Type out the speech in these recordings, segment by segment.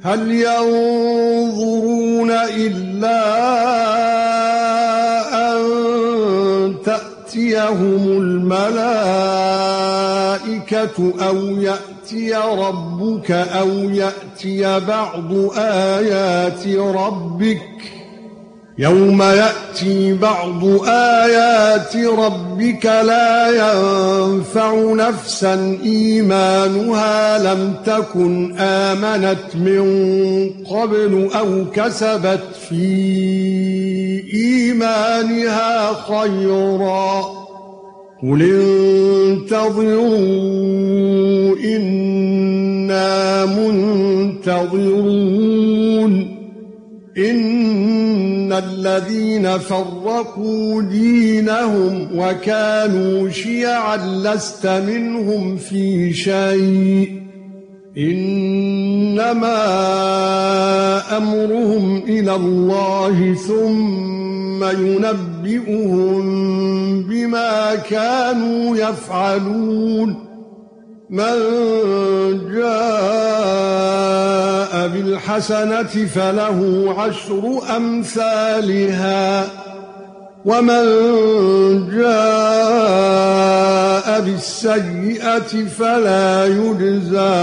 هل ينظرون إلا أن تأتيهم الملائكة أو يأتي ربك أو يأتي بعض آيات ربك يوم يأتي بعض آيات ربك لا ينفع نفسا إيمانها لم تكن آمنت من قبل أو كسبت في إيمانها خيرا قل انتظروا إنا منتظرون إن الذين فرقوا دينهم وكانوا شيعا لست منهم في شيء إنما أمرهم إلى الله ثم ينبئهم بما كانوا يفعلون من جاء بالحسنة فله 10 أمثالها ومن جاء بالسيئة فلا يجزى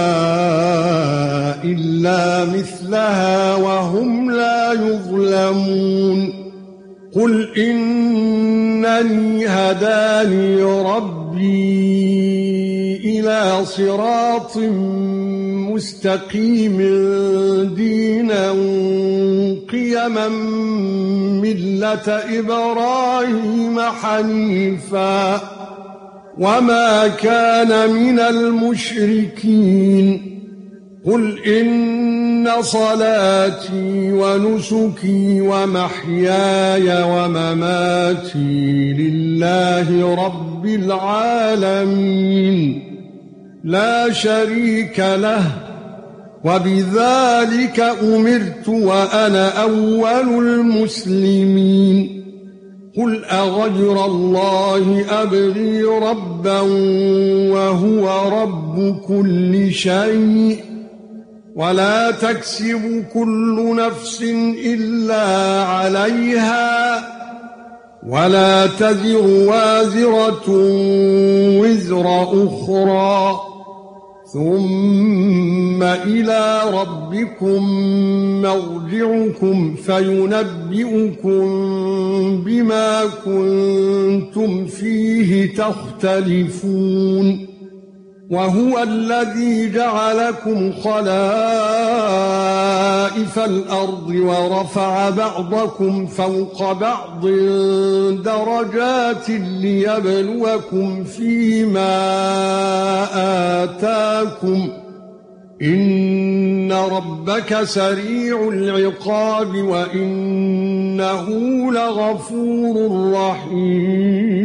إلا مثلها وهم لا يظلمون قل إنني هداني ربي إلى صراط مستقيم دينا قيما ملة إبراهيم حنيفا وما كان من المشركين قل إن صلاتي ونسكي ومحياي ومماتي لله رب العالمين لا شريك له وبذلك أمرت وأنا أول المسلمين قل أغير الله أبغي ربا وهو رب كل شيء ولا تكسب كل نفس إلا عليها ولا تزر وازرة وزر أخرى ثم إلى ربكم مرجعكم فينبئكم بما كنتم فيه تختلفون وهو الذي جعلكم خلائف الأرض ورفع بعضكم فوق بعض درجات ليبلوكم فيما آتاكم إن ربك سريع العقاب وإنه لغفور رحيم